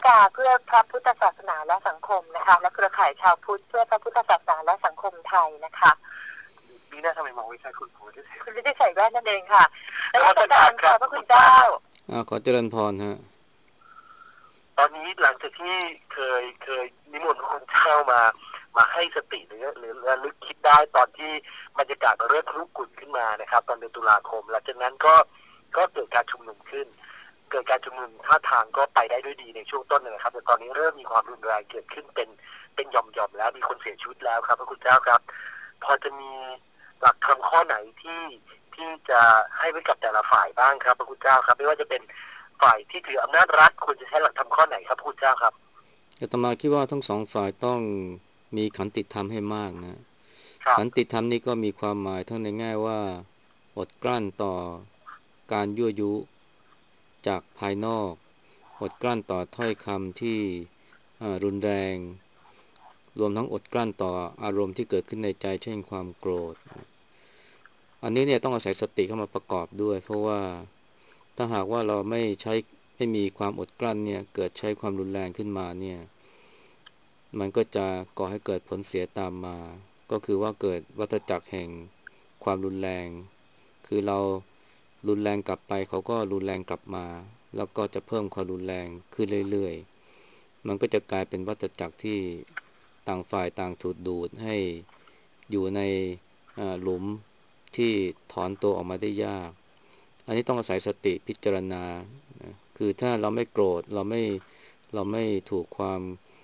กาเพื่อพระพุทธศาสนาและสังคมนะคะและเครือข่ายชาวพุทธเพื่อพระพุทธศาสนาและสังคมไทยนะคะนี่น่าทำไมมองไม่ใช่คุณฤทัยใส่แว่นนั่นเองค่ะและก็การขอบพระคุณเจ้าขอเจริญพรฮะตอนนี้หลังจากที่เคยนิมนต์พระคุณเจ้ามาให้สติหรือระลึกคิดได้ตอนที่บรรยากาศเริ่มรุกรุ่นขึ้นมานะครับตอนเดือนตุลาคมหลังจากนั้นก็เกิดการชุมนุมขึ้นเกิดการชุมนุมท่าทางก็ไปได้ด้วยดีในช่วงต้นนะครับแต่ตอนนี้เริ่มมีความรุนแรงเกิดขึ้นเป็นหย่อมๆแล้วมีคนเสียชีวิตแล้วครับพระคุณเจ้าครับพอจะมีหลักธรรมข้อไหนที่จะให้ไว้กับแต่ละฝ่ายบ้างครับพระคุณเจ้าครับไม่ว่าจะเป็นฝ่ายที่ถืออำนาจรัฐควรจะใช้หลักธรรมข้อไหนครับพระคุณเจ้าครับอาตมาคิดว่าทั้งสองฝ่ายต้องมีขันติธรรมให้มากนะขันติธรรมนี่ก็มีความหมายทั้งในแง่ว่าอดกลั้นต่อการยั่วยุจากภายนอกอดกลั้นต่อถ้อยคำที่รุนแรงรวมทั้งอดกลั้นต่ออารมณ์ที่เกิดขึ้นในใจเช่นความโกรธอันนี้เนี่ยต้องอาศัยสติเข้ามาประกอบด้วยเพราะว่าถ้าหากว่าเราไม่มีความอดกลั้นเนี่ยเกิดใช้ความรุนแรงขึ้นมาเนี่ยมันก็จะก่อให้เกิดผลเสียตามมาก็คือว่าเกิดวัฏจักรแห่งความรุนแรงคือเรารุนแรงกลับไปเขาก็รุนแรงกลับมาแล้วก็จะเพิ่มความรุนแรงขึ้นเรื่อยๆมันก็จะกลายเป็นวัฏจักรที่ต่างฝ่ายต่างถูกดูดให้อยู่ในหลุมที่ถอนตัวออกมาได้ยากอันนี้ต้องอาศัยสติพิจารณาคือถ้าเราไม่โกรธเราไม่ถูกความ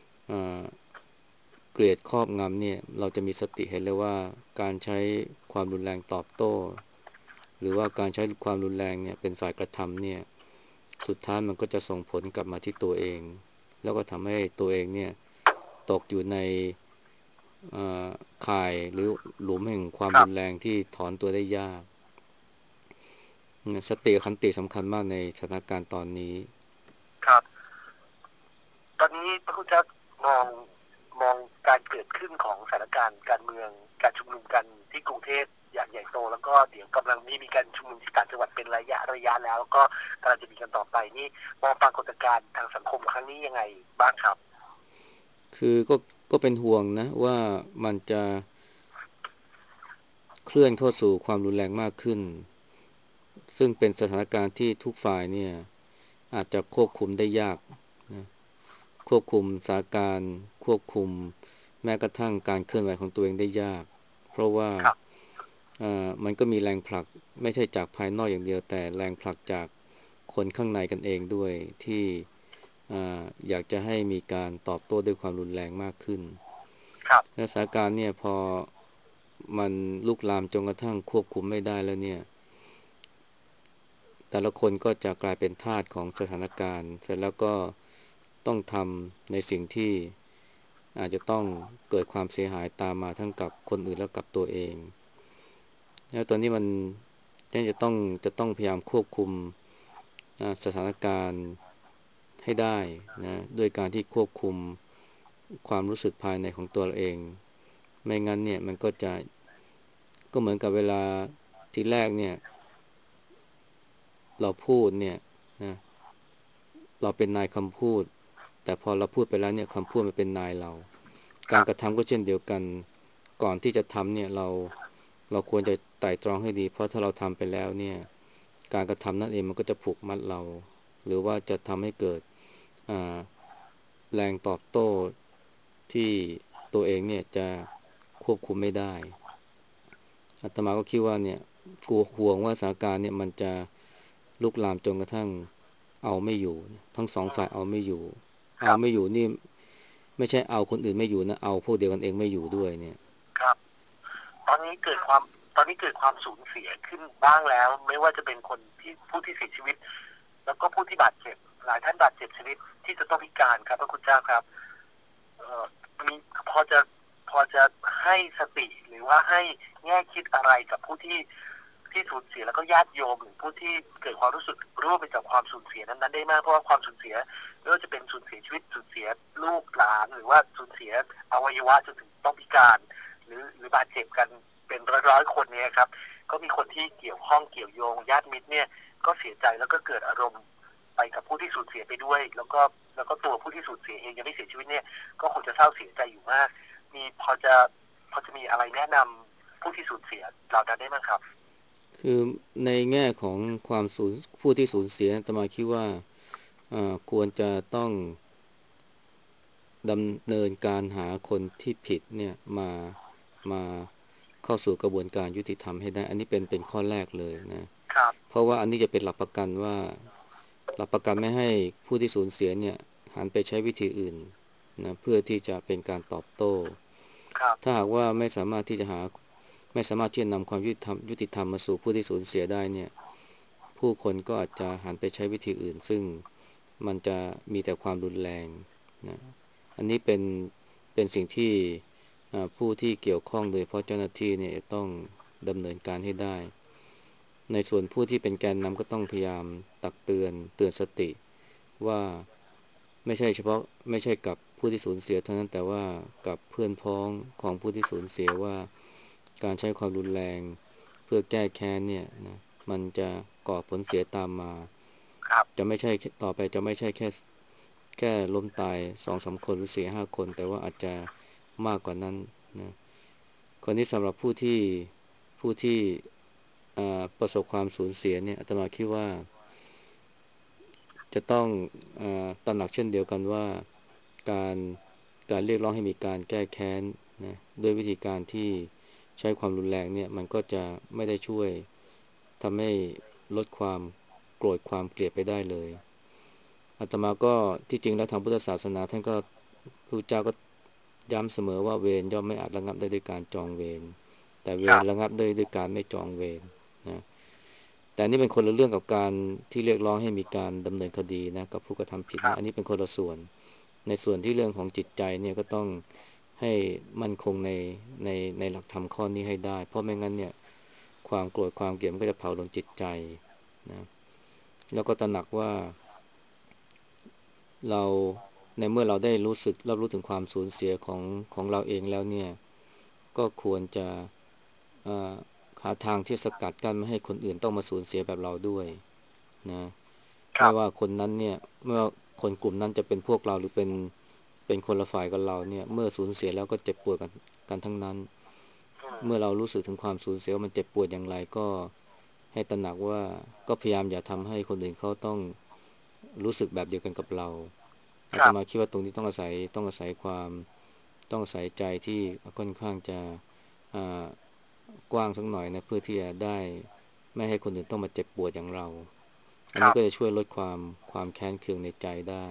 เกลียดครอบงำเนี่ยเราจะมีสติเห็นเลยว่าการใช้ความรุนแรงตอบโต้หรือว่าการใช้ความรุนแรงเนี่ยเป็นฝ่ายกระทำเนี่ยสุดท้ายมันก็จะส่งผลกลับมาที่ตัวเองแล้วก็ทำให้ตัวเองเนี่ยตกอยู่ในข่ายหรือหลุมแห่งความรุนแรงที่ถอนตัวได้ยากสติขันติสำคัญมากในสถานการณ์ตอนนี้ครับตอนนี้พระคุณเจ้ามองการเกิดขึ้นของสถานการณ์การเมืองการชุมนุมกันที่กรุงเทพอย่างใหญ่โตแล้วก็เดี๋ยวกำลังมีการชุมนุมที่ต่างจังหวัดเป็นระยะแล้วก็กำลังจะมีกันต่อไปนี่มองปรากฏการณ์ทางสังคมครั้งนี้ยังไงบ้างครับคือก็เป็นห่วงนะว่ามันจะเคลื่อนเข้าสู่ความรุนแรงมากขึ้นซึ่งเป็นสถานการณ์ที่ทุกฝ่ายเนี่ยอาจจะควบคุมได้ยากนะควบคุมสถานการณ์ควบคุมแม้กระทั่งการเคลื่อนไหวของตัวเองได้ยากเพราะว่ามันก็มีแรงผลักไม่ใช่จากภายนอกอย่างเดียวแต่แรงผลักจากคนข้างในกันเองด้วยที่อยากจะให้มีการตอบโต้ด้วยความรุนแรงมากขึ้นและสถานการณ์เนี่ยพอมันลุกลามจนกระทั่งควบคุมไม่ได้แล้วเนี่ยแต่ละคนก็จะกลายเป็นทาสของสถานการณ์เสร็จแล้วก็ต้องทำในสิ่งที่อาจจะต้องเกิดความเสียหายตามมาทั้งกับคนอื่นและกับตัวเองแล้วตอนนี้มันจะต้องพยายามควบคุมสถานการณ์ให้ได้นะด้วยการที่ควบคุมความรู้สึกภายในของตัวเราเองไม่งั้นเนี่ยมันก็เหมือนกับเวลาทีแรกเนี่ยเราพูดเนี่ยนะเราเป็นนายคำพูดแต่พอเราพูดไปแล้วเนี่ยคำพูดมันเป็นนายเราการกระทำก็เช่นเดียวกันก่อนที่จะทำเนี่ยเราควรจะไตร่ตรองให้ดีเพราะถ้าเราทำไปแล้วเนี่ยการกระทำนั่นเองมันก็จะผูกมัดเราหรือว่าจะทำให้เกิดแรงตอบโต้ที่ตัวเองเนี่ยจะควบคุมไม่ได้อาตมาก็คิดว่าเนี่ยกลัวห่วงว่าสถานการณ์เนี่ยมันจะลุกลามจนกระทั่งเอาไม่อยู่ทั้งสองฝ่ายเอาไม่อยู่นี่ไม่ใช่เอาคนอื่นไม่อยู่นะเอาพวกเดียวกันเองไม่อยู่ด้วยเนี่ยครับตอนนี้เกิดความสูญเสียขึ้นบ้างแล้วไม่ว่าจะเป็นผู้ที่เสียชีวิตแล้วก็ผู้ที่บาดเจ็บหลายท่านบาดเจ็บชนิดที่จะต้องพิการครับพระคุณเจ้าครับมีพอจะให้สติหรือว่าให้แง่คิดอะไรกับผู้ที่สูญเสียแล้วก็ญาติโยมหรือผู้ที่เกิดความรู้สึกร่วมไปกับความสูญเสียนั้นได้มากเพราะว่าความสูญเสียไม่ว่าจะเป็นสูญเสียชีวิตสูญเสียลูกหลานหรือว่าสูญเสียอวัยวะจนถึงต้องพิการหรือบาดเจ็บกันเป็นร้อยๆคนเนี่ยครับก็มีคนที่เกี่ยวข้องเกี่ยวโยงญาติมิตรเนี่ยก็เสียใจแล้วก็เกิดอารมณ์ไปกับผู้ที่สูญเสียไปด้วยแล้วแล้วก็ตัวผู้ที่สูญเสียเองยังไม่เสียชีวิตเนี่ยก็คงจะเศร้าเสียใจอยู่มากมีพอจะมีอะไรแนะนำผู้ที่สูญเสียเหล่านั้นได้ไหมครับคือในแง่ของความสูญผู้ที่สูญเสียอาตมาคิดว่าควรจะต้องดำเนินการหาคนที่ผิดเนี่ยมาเข้าสู่กระบวนการยุติธรรมให้ได้อันนี้เป็นข้อแรกเลยนะครับเพราะว่าอันนี้จะเป็นหลักประกันว่าหลักประกันไม่ให้ผู้ที่สูญเสียเนี่ยหันไปใช้วิธีอื่นนะเพื่อที่จะเป็นการตอบโต้ครับถ้าหากว่าไม่สามารถที่จะนำความยุติธรรมมาสู่ผู้ที่สูญเสียได้เนี่ยผู้คนก็อาจจะหันไปใช้วิธีอื่นซึ่งมันจะมีแต่ความรุนแรงนะอันนี้เป็นสิ่งที่ผู้ที่เกี่ยวข้องโดยเฉพาะเจ้าหน้าที่เนี่ยต้องดำเนินการให้ได้ในส่วนผู้ที่เป็นแกนนำก็ต้องพยายามตักเตือนสติว่าไม่ใช่เฉพาะไม่ใช่กับผู้ที่สูญเสียเท่านั้นแต่ว่ากับเพื่อนพ้องของผู้ที่สูญเสียว่าการใช้ความรุนแรงเพื่อแก้แค้นเนี่ยนะมันจะก่อผลเสียตามมาครับจะไม่ใช่ต่อไปจะไม่ใช่แค่ล้มตาย2-3คนหรือ4-5คนแต่ว่าอาจจะมากกว่านั้นนะคนนี้สำหรับผู้ที่ประสบความสูญเสียเนี่ยอาตมาคิดว่าจะต้องตระหนักเช่นเดียวกันว่าการการเรียกร้องให้มีการแก้แค้นนะด้วยวิธีการที่ใช้ความรุนแรงเนี่ยมันก็จะไม่ได้ช่วยทำให้ลดความโกรธความเกลียดไปได้เลยอาตมาก็ที่จริงแล้วทางพุทธศาสนาท่านก็พระเจ้าก็ย้ำเสมอว่าเวรย่อมไม่อาจระงับได้ด้วยการจองเวรแต่เวครับรระงับได้ด้วยการไม่จองเวรนะแต่นี่เป็นคนละเรื่องกับการที่เรียกร้องให้มีการดำเนินคดีนะกับผู้กระทำผิดครับนะอันนี้เป็นคนละส่วนในส่วนที่เรื่องของจิตใจเนี่ยก็ต้องให้มั่นคงในในหลักธรรมข้อนี้ให้ได้เพราะไม่งั้นเนี่ยความโกรธความเกลียดมันก็จะเผาลงจิตใจนะแล้วก็ตระหนักว่าเราในเมื่อเราได้รับรู้ถึงความสูญเสียของเราเองแล้วเนี่ยก็ควรจะเอ่อหาทางที่สกัดกั้นไม่ให้คนอื่นต้องมาสูญเสียแบบเราด้วยนะครับไม่ว่าคนนั้นเนี่ยเมื่อคนกลุ่มนั้นจะเป็นพวกเราหรือเป็นคนละฝ่ายกับเราเนี่ยเมื่อสูญเสียแล้วก็เจ็บปวดกันทั้งนั้นอืมเมื่อเรารู้สึกถึงความสูญเสียว่ามันเจ็บปวดอย่างไรก็ให้ตระหนักว่าก็พยายามอย่าทำให้คนอื่นเขาต้องรู้สึกแบบเดียวกันกับเราอาครับตมาคิดว่าตรงนี้ต้องอาศัยความต้องอาศัยใจที่ค่อนข้างจะอ่ากว้างสักหน่อยนะเพื่อที่จะได้ไม่ให้คนอื่นต้องมาเจ็บปวดอย่างเราอันครับนี้ก็จะช่วยลดความแค้นเคืองในใจได้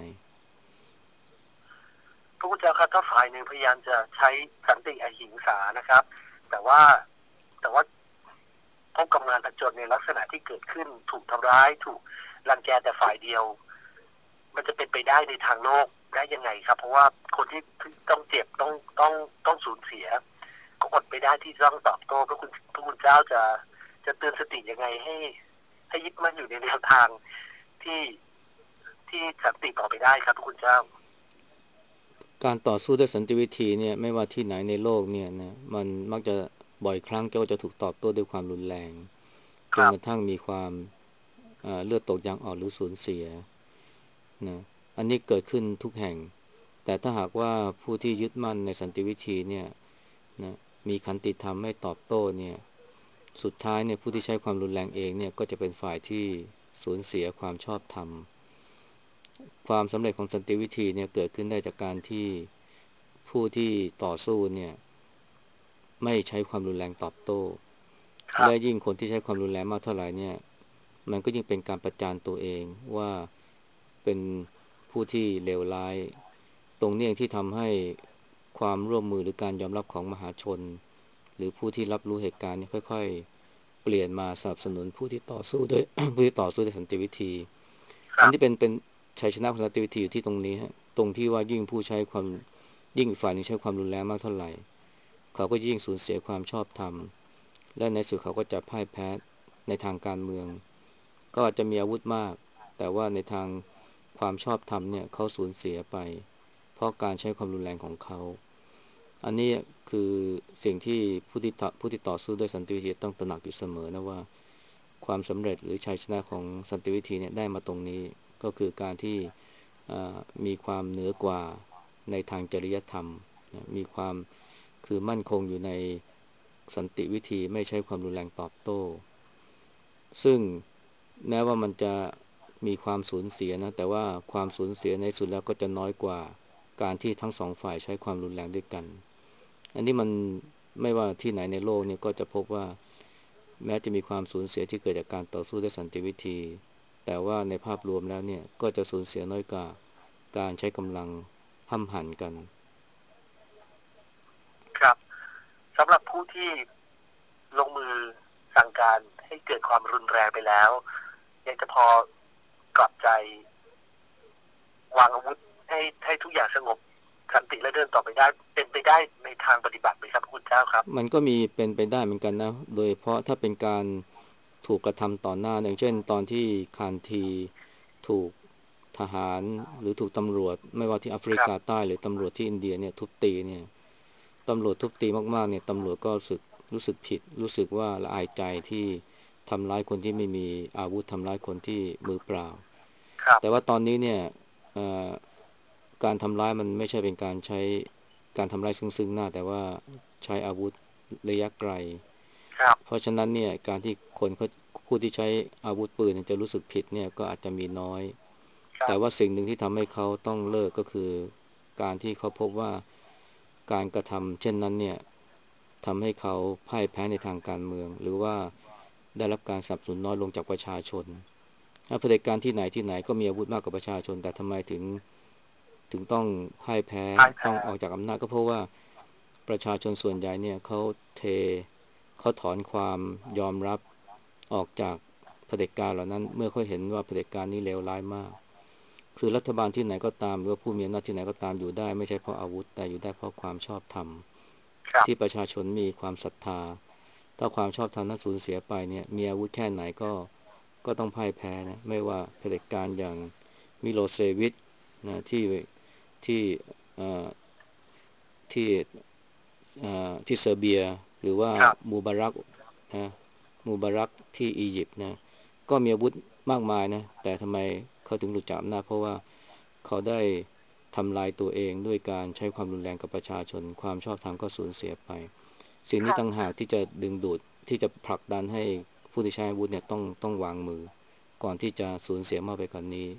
พระพุทธเจ้าครับถ้าฝ่ายหนึ่งพยายามจะใช้สันติอหิงสานะครับแต่ว่าแต่ว่าพบกับงานผจญในลักษณะที่เกิดขึ้นถูกทำร้ายถูกรังแกแต่ฝ่ายเดียวมันจะเป็นไปได้ในทางโลกได้ยังไงครับเพราะว่าคนที่ต้องเจ็บต้องสูญเสียก็อดไปได้ที่ต้องตอบโต้พระคุณเจ้าจะเตือนสติยังไงให้ยึดมั่นอยู่ในแนวทางที่ที่สันติต่อไปได้ครับพระคุณเจ้าการต่อสู้ด้วยสันติวิธีเนี่ยไม่ว่าที่ไหนในโลกเนี่ยนะมันมักจะบ่อยครั้งก็จะถูกตอบโต้ด้วยความรุนแรงจครับนกระทั่งมีความเลือดตกยางออกหรือสูญเสียนะอันนี้เกิดขึ้นทุกแห่งแต่ถ้าหากว่าผู้ที่ยึดมั่นในสันติวิธีเนี่ยนะมีขันติธรรมไม่ตอบโต้เนี่ยสุดท้ายเนี่ยผู้ที่ใช้ความรุนแรงเองเนี่ยก็จะเป็นฝ่ายที่สูญเสียความชอบธรรมความสำเร็จของสันติวิธีเนี่ยเกิดขึ้นได้จากการที่ผู้ที่ต่อสู้เนี่ยไม่ใช้ความรุนแรงตอบโต้ครับและยิ่งคนที่ใช้ความรุนแรงมากเท่าไหร่เนี่ยมันก็ยิ่งเป็นการประจานตัวเองว่าเป็นผู้ที่เลวร้ายตรงนี้เองที่ทำให้ความร่วมมือหรือการยอมรับของมหาชนหรือผู้ที่รับรู้เหตุการณ์นี้ค่อยๆเปลี่ยนมาสนับสนุนผู้ที่ต่อสู้ด้วย ผู้ที่ต่อสู้ด้วยสันติวิธีอันครับที่เป็นชัยชนะของสันติวิธีอยู่ที่ตรงนี้ฮะตรงที่ว่ายิ่งผู้ใช้ความยิ่งฝ่ายนี้ใช้ความรุนแรงมากเท่าไหร่เขาก็ยิ่งสูญเสียความชอบธรรมและในสุดเขาก็จะพ่ายแพ้ในทางการเมืองก็อาจจะมีอาวุธมากแต่ว่าในทางความชอบธรรมเนี่ยเขาสูญเสียไปเพราะการใช้ความรุนแรงของเขาอันนี้คือสิ่งที่ผู้ที่ต่อสู้ด้วยสันติวิธีต้องตระหนักอยู่เสมอนะว่าความสำเร็จหรือชัยชนะของสันติวิธีเนี่ยได้มาตรงนี้ก็คือการที่มีความเหนือกว่าในทางจริยธรรมนะมีความคือมั่นคงอยู่ในสันติวิธีไม่ใช้ความรุนแรงตอบโต้ซึ่งแม้ว่ามันจะมีความสูญเสียนะแต่ว่าความสูญเสียในสุดแล้วก็จะน้อยกว่าการที่ทั้งสองฝ่ายใช้ความรุนแรงด้วยกันอันนี้มันไม่ว่าที่ไหนในโลกเนี่ยก็จะพบว่าแม้จะมีความสูญเสียที่เกิดจากการต่อสู้ด้วยสันติวิธีแต่ว่าในภาพรวมแล้วเนี่ยก็จะสูญเสียน้อยกว่าการใช้กำลังห้ำหั่นกันครับสำหรับผู้ที่ลงมือสั่งการให้เกิดความรุนแรงไปแล้วยังจะพอกลับใจวางอาวุธให้ทุกอย่างสงบสันติและเดินต่อไปได้เป็นไปได้ในทางปฏิบัติไหมครับคุณเจ้าครับมันก็มีเป็นไปได้เหมือนกันนะโดยเฉพาะถ้าเป็นการถูกกระทำต่อหน้าอย่างเช่นตอนที่คานทีถูกทหารหรือถูกตำรวจไม่ว่าที่แอฟริครับกาใต้หรือตำรวจที่อินเดียเนี่ยทุบตีเนี่ยตำรวจทุบตีมากๆเนี่ยตำรวจก็รู้สึกผิดรู้สึกว่าละอายใจที่ทำร้ายคนที่ไม่มีอาวุธทำร้ายคนที่มือเปล่าครับแต่ว่าตอนนี้เนี่ยการทำร้ายมันไม่ใช่เป็นการใช้การทำร้ายซึ่งหน้าแต่ว่าใช้อาวุธระยะไกลครับเพราะฉะนั้นเนี่ยการที่คนเขาผู้ที่ใช้อาวุธปืนจะรู้สึกผิดเนี่ยก็อาจจะมีน้อยครับแต่ว่าสิ่งหนึ่งที่ทำให้เขาต้องเลิกก็คือการที่เขาพบว่าการกระทำเช่นนั้นเนี่ยทำให้เขาพ่ายแพ้ในทางการเมืองหรือว่าได้รับการสนับสนุนน้อยลงจากประชาชนถ้าเผด็จการที่ไหนก็มีอาวุธมากกว่าประชาชนแต่ทำไมถึงต้องพ่ายแพ้พ่ายแพ้ต้องออกจากอำนาจก็เพราะว่าประชาชนส่วนใหญ่เนี่ยเขาถอนความยอมรับออกจากเผด็จการเหล่านั้นเมื่อเขาเห็นว่าเผด็จการนี้เลวร้ายมากคือรัฐบาลที่ไหนก็ตามหรือว่าผู้มีอำนาจที่ไหนก็ตามอยู่ได้ไม่ใช่เพราะอาวุธแต่อยู่ได้เพราะความชอบธรรมครับที่ประชาชนมีความศรัทธาถ้าความชอบธรรมนั้นสูญเสียไปเนี่ยมีอาวุธแค่ไหนก็ต้องพ่ายแพ้นะไม่ว่าเผด็จการอย่างมิโลเซวิชนะที่เอ่อที่ที่เซอร์เบียหรือว่าครับมูบารักนะมูบารักที่อียิปต์นะก็มีอาวุธมากมายนะแต่ทำไมเขาถึงหลุดจากอำนาจเพราะว่าเขาได้ทำลายตัวเองด้วยการใช้ความรุนแรงกับประชาชนความชอบธรรมก็สูญเสียไปสิ่งนี้ค่ะต่างหากที่จะดึงดูดที่จะผลักดันให้ผู้ที่ใช้อาวุธเนี่ยต้องวางมือก่อนที่จะสูญเสียมากไปกว่านนี้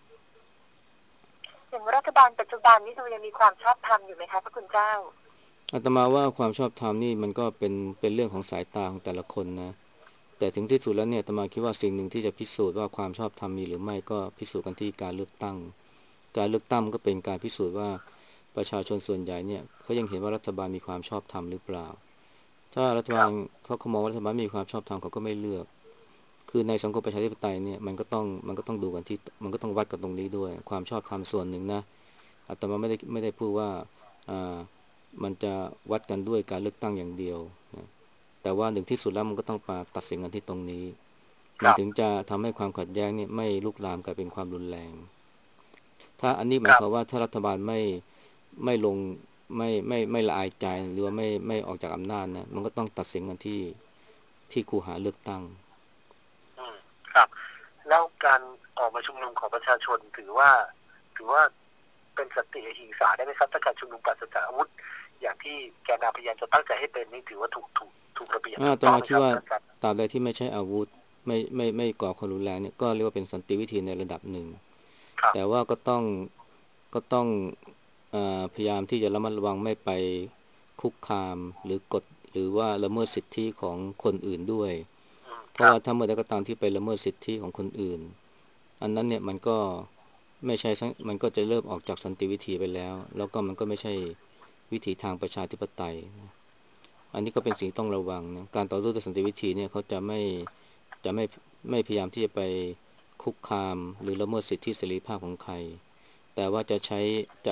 อย่างรัฐบาลปัจจุบันนี้ดูยังมีความชอบธรรมอยู่ไหมคะพระคุณเจ้าอาตมาว่าความชอบธรรมนี่มันก็เป็นเรื่องของสายตาของแต่ละคนนะแต่ถึงที่สุดแล้วเนี่ยอาตมาคิดว่าสิ่งหนึ่งที่จะพิสูจน์ว่าความชอบธรรมมีหรือไม่ก็พิสูจน์กันที่การเลือกตั้งการเลือกตั้งก็เป็นการพิสูจน์ว่าประชาชนส่วนใหญ่เนี่ยเขายังเห็นว่ารัฐบาลมีความชอบธรรมหรือเปล่าถ้ารัฐบาลครับเขามองว่ารัฐบาลมีความชอบธรรมเขาก็ไม่เลือกคือในสังคมประชาธิปไตยเนี่ยมันก็ต้องดูกันที่มันก็ต้องวัดกันตรงนี้ด้วยความชอบธรรมส่วนหนึ่งนะอาตมาไม่ได้พูดว่าอ่ามันจะวัดกันด้วยการเลือกตั้งอย่างเดียวนะแต่ว่าหนึ่งที่สุดแล้วมันก็ต้องมาตัดสินกันที่ตรงนี้มันถึงครับจะทำให้ความขัดแย้งเนี่ยไม่ลุกลามกลายเป็นความรุนแรงถ้าอันนี้หมายความครับว่าถ้ารัฐบาลไม่ลงไม่ละอายใจหรือว่าไม่ออกจากอำนาจนะมันก็ต้องตัดสินกันที่คูหาเลือกตั้งอืมครับแล้วการออกมาชุมนุมของประชาชนถือว่าเป็นสันติอหิงสาได้ไหมครับถ้าการชุมนุมปราศจากอาวุธอย่างที่แกนนำพยายามจะตั้งใจให้เป็นนี่ถือว่าถูกระเบียบถูกอาตมาคิดว่าต้องไหมครับท่านครับตราบใดที่ไม่ใช่อาวุธไม่ก่อความรุนแรงเนี่ยก็เรียกว่าเป็นสันติวิธีในระดับหนึ่งครับแต่ว่าก็ต้องพยายามที่จะระมัดระวังไม่ไปคุกคามหรือว่าละเมิดสิทธิของคนอื่นด้วยเพครับราะว่าถ้าเมื่อใดก็ตามที่ไปละเมิดสิทธิของคนอื่นอันนั้นเนี่ยมันก็ไม่ใช่มันก็จะเริ่มออกจากสันติวิธีไปแล้วก็มันก็ไม่ใช่วิถีทางประชาธิปไตยนะ อันนี้ก็เป็นสิ่งต้องระวังนะการต่อสู้ด้วยสันติวิธีเนี่ยเขาจะไม่พยายามที่จะไปคุกคามหรือละเมิดสิทธิเสรีภาพของใครแต่ว่าจะ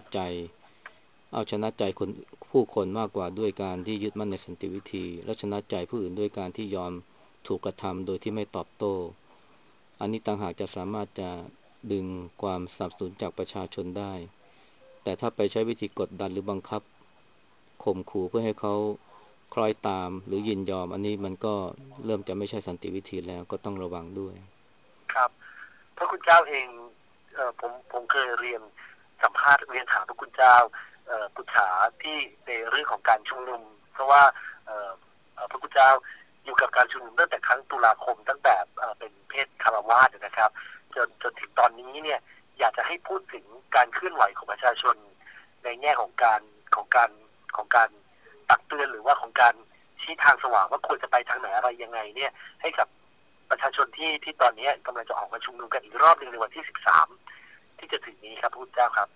เอาชนะใจผู้คนมากกว่าด้วยการที่ยึดมั่นในสันติวิธีและชนะใจผู้อื่นด้วยการที่ยอมถูกกระทำโดยที่ไม่ตอบโต้อันนี้ต่างหากจะสามารถจะดึงความสนับสนุนจากประชาชนได้แต่ถ้าไปใช้วิธีกดดันหรือบังคับ ข่มขู่เพื่อให้เขาคล้อยตามหรือยินยอมอันนี้มันก็เริ่มจะไม่ใช่สันติวิธีแล้วก็ต้องระวังด้วยครับพระคุณเจ้าเองผมเคยเรียนสัมภาษณ์เรียนถามพระคุณเจ้าปุจฉาที่ในเรื่องของการชุมนุมเพราะว่าพระคุณเจ้าอยู่กับการชุมนุมตั้งแต่ครั้งตุลาคมตั้งแต่เป็นเพศคารวาสนะครับจนถึงตอนนี้เนี่ยอยากจะให้พูดถึงการเคลื่อนไหวของประชาชนในแง่ของการตักเตือนหรือว่าของการชี้ทางสว่างว่าควรจะไปทางไหนอะไรยังไงเนี่ยให้กับประชาชนที่ตอนนี้กำลังจะออกมาชุมนุมกันอีกรอบหนึ่งในวันที่13ที่จะถึงนี้ครับพระเจ้าครับ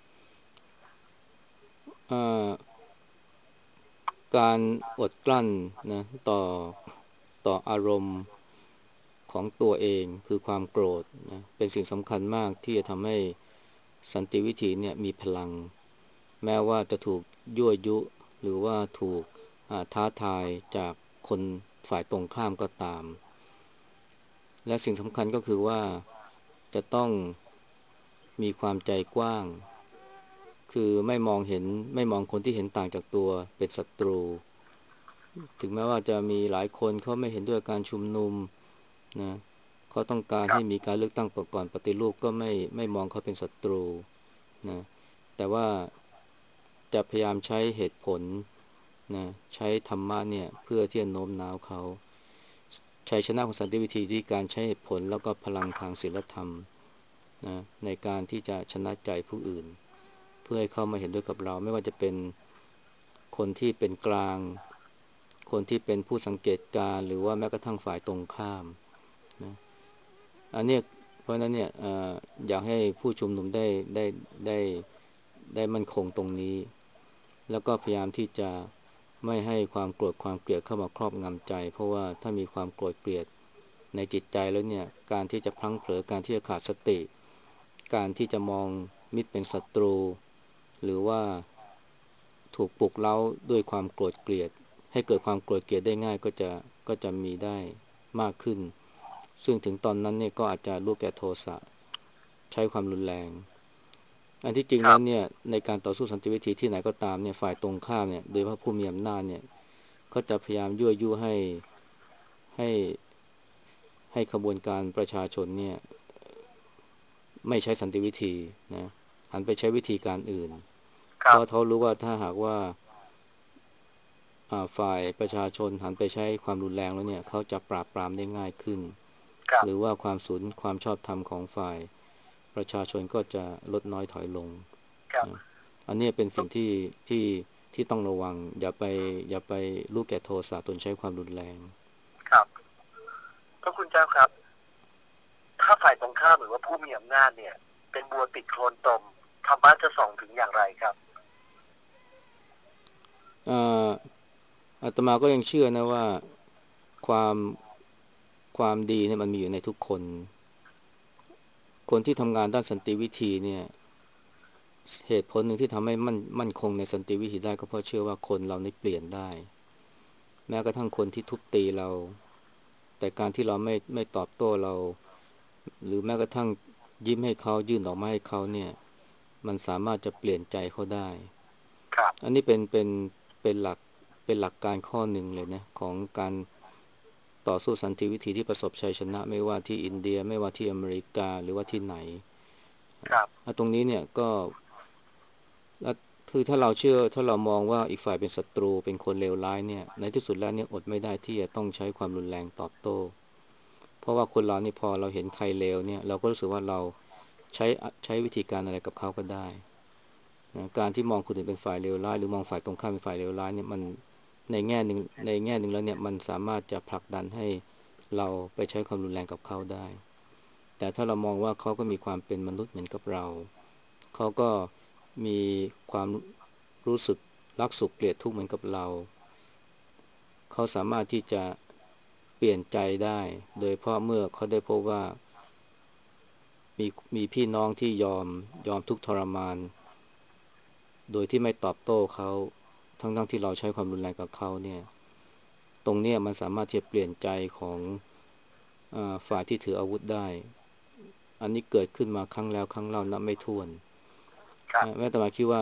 การอดกลั้นนะต่ออารมณ์ของตัวเองคือความโกรธนะเป็นสิ่งสำคัญมากที่จะทำให้สันติวิธีเนี่ยมีพลังแม้ว่าจะถูกยั่วยุหรือว่าถูกท้าทายจากคนฝ่ายตรงข้ามก็ตามและสิ่งสำคัญก็คือว่าจะต้องมีความใจกว้างคือไม่มองคนที่เห็นต่างจากตัวเป็นศัตรูถึงแม้ว่าจะมีหลายคนเขาไม่เห็นด้วยการชุมนุมนะเขาต้องการให้มีการเลือกตั้งก่อนปฏิรูปก็ไม่มองเขาเป็นศัตรูนะแต่ว่าจะพยายามใช้เหตุผลนะใช้ธรรมะเนี่ยเพื่อที่จะโน้มน้าวเขาชัยชนะของสันติวิธีที่การใช้เหตุผลแล้วก็พลังทางศีลธรรมนะในการที่จะชนะใจผู้อื่นเพื่อให้เข้ามาเห็นด้วยกับเราไม่ว่าจะเป็นคนที่เป็นกลางคนที่เป็นผู้สังเกตการหรือว่าแม้กระทั่งฝ่ายตรงข้ามนะอันนี้เพราะนั้นเนี่ยอยากให้ผู้ชุมนุมได้ได้มั่นคงตรงนี้แล้วก็พยายามที่จะไม่ให้ความโกรธความเกลียดเข้ามาครอบงำใจเพราะว่าถ้ามีความโกรธเกลียดในจิตใจแล้วเนี่ยการที่จะพลั้งเผลอการที่จะขาดสติการที่จะมองมิตรเป็นศัตรูหรือว่าถูกปลุกเร้าด้วยความโกรธเกลียดให้เกิดความโกรธเกลียดได้ง่ายก็จะมีได้มากขึ้นซึ่งถึงตอนนั้นเนี่ยก็อาจจะลูกแก่โทสะใช้ความรุนแรงอันที่จริงแล้วเนี่ยในการต่อสู้สันติวิธีที่ไหนก็ตามเนี่ยฝ่ายตรงข้ามเนี่ยโดยเฉพาะผู้มีอำนาจเนี่ยก็จะพยายามยั่วยุให้ให้ขบวนการประชาชนเนี่ยไม่ใช้สันติวิธีนะหันไปใช้วิธีการอื่นเพราะเขารู้ว่าถ้าหากว่าฝ่ายประชาชนหันไปใช้ความรุนแรงแล้วเนี่ยเขาจะปราบปรามได้ง่ายขึ้นหรือว่าความชอบธรรมของฝ่ายประชาชนก็จะลดน้อยถอยลงนะอันนี้เป็นสิ่งที่ต้องระวังอย่าไปลูกแก่โทสะจนใช้ความรุนแรงครับพระคุณเจ้าครับถ้าฝ่ายตรงข้ามหรือว่าผู้มีอำนาจเนี่ยเป็นบัวติดโคลนตมธรรมะจะส่องถึงอย่างไรครับอาตมาก็ยังเชื่อนะว่าความความดีเนี่ยมันมีอยู่ในทุกคนคนที่ทำงานด้านสันติวิธีเนี่ยเหตุผลหนึ่งที่ทำให้มั่นคงในสันติวิธีได้ก็เพราะเชื่อว่าคนเรานี่เปลี่ยนได้แม้กระทั่งคนที่ทุบตีเราแต่การที่เราไม่ตอบโต้เราหรือแม้กระทั่งยิ้มให้เขายื่นดอกไม้ให้เขาเนี่ยมันสามารถจะเปลี่ยนใจเขาได้อันนี้เป็นหลักเป็นหลักการข้อหนึ่งเลยนะของการต่อสู้สันติวิธีที่ประสบชัยชนะไม่ว่าที่อินเดียไม่ว่าที่อเมริกาหรือว่าที่ไหนตรงนี้เนี่ยก็คือถ้าเรามองว่าอีกฝ่ายเป็นศัตรูเป็นคนเลวร้ายเนี่ยในที่สุดแล้วเนี่ยอดไม่ได้ที่จะต้องใช้ความรุนแรงตอบโต้เพราะว่าคนเรานี่พอเราเห็นใครเลวเนี่ยเราก็รู้สึกว่าเราใช้วิธีการอะไรกับเขาก็ได้นะการที่มองคนอื่นเป็นฝ่ายเลวร้ายหรือมองฝ่ายตรงข้ามเป็นฝ่ายเลวร้ายเนี่ยมันในแง่หนึ่งแล้วเนี่ยมันสามารถจะผลักดันให้เราไปใช้ความรุนแรงกับเขาได้แต่ถ้าเรามองว่าเขาก็มีความเป็นมนุษย์เหมือนกับเราเขาก็มีความรู้สึกรักสุขเกลียดทุกข์เหมือนกับเราเขาสามารถที่จะเปลี่ยนใจได้โดยเพราะเมื่อเขาได้พบว่ามีพี่น้องที่ยอมทุกข์ทรมานโดยที่ไม่ตอบโต้เขาทั้งที่เราใช้ความรุนแรงกับเขาเนี่ยตรงนี้มันสามารถที่จะเปลี่ยนใจของฝ่ายที่ถืออาวุธได้อันนี้เกิดขึ้นมาครั้งแล้วครั้งเล่านับไม่ถ้วนแม้แต่มาคิดว่า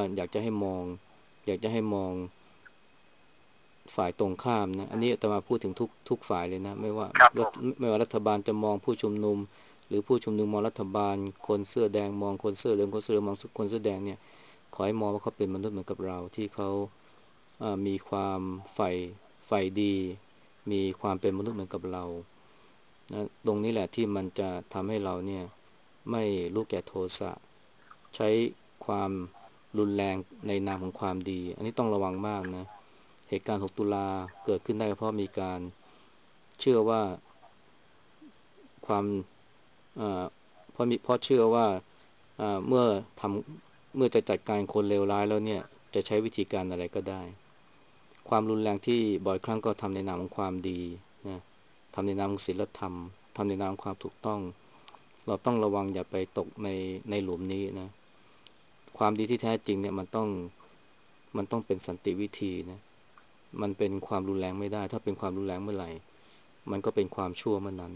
อยากจะให้มองฝ่ายตรงข้ามนะอันนี้อาตมาพูดถึงทุกฝ่ายเลยนะไม่ว่ารัฐบาลจะมองผู้ชุมนุมหรือผู้ชุมนุมมองรัฐบาลคนเสื้อแดงมองคนเสื้อเหลืองคนเสื้อเหลืองมองคนเสื้อแดงเนี่ยขอให้มองว่าเขาเป็นมนุษย์เหมือนกับเราที่เขามีความใฝ่ดีมีความเป็นมนุษย์เหมือนกับเรานะตรงนี้แหละที่มันจะทำให้เราเนี่ยไม่รู้แก่โทสะใช้ความรุนแรงในนามของความดีอันนี้ต้องระวังมากนะเหตุการณ์6ตุลาเกิดขึ้นได้เพราะมีการเชื่อว่าความเพราะเชื่อว่าเมื่อทเมื่อจะจัดการคนเลวร้ายแล้วเนี่ยจะใช้วิธีการอะไรก็ได้ความรุนแรงที่บ่อยครั้งก็ทำในนามของความดีนะทำในนามของศีลธรรมทำในนามของความถูกต้องเราต้องระวังอย่าไปตกในหลุมนี้นะความดีที่แท้จริงเนี่ยมันต้องเป็นสันติวิธีนะมันเป็นความรุนแรงไม่ได้ถ้าเป็นความรุนแรงเมื่อไหร่มันก็เป็นความชั่วเมื่อนั้น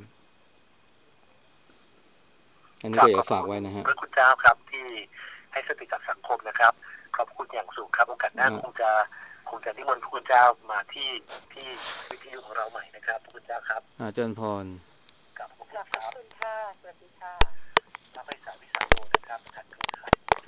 อันนี้ครับก็อยากขอบคุณฝากไว้นะฮะพระคุณเจ้าครับที่ให้สติกับสังคมนะครับขอบคุณอย่างสูงครับโอกาสหน้าคงจะนิมนต์พระคุณเจ้ามาที่วิทยุของเราใหม่นะครับพระคุณเจ้าครับเจริญพรกับขอบคุณขอบครับคุณค่ะสวัสดีค่ะพระไพศาลวิสาโลนะครับท่านทูตไทย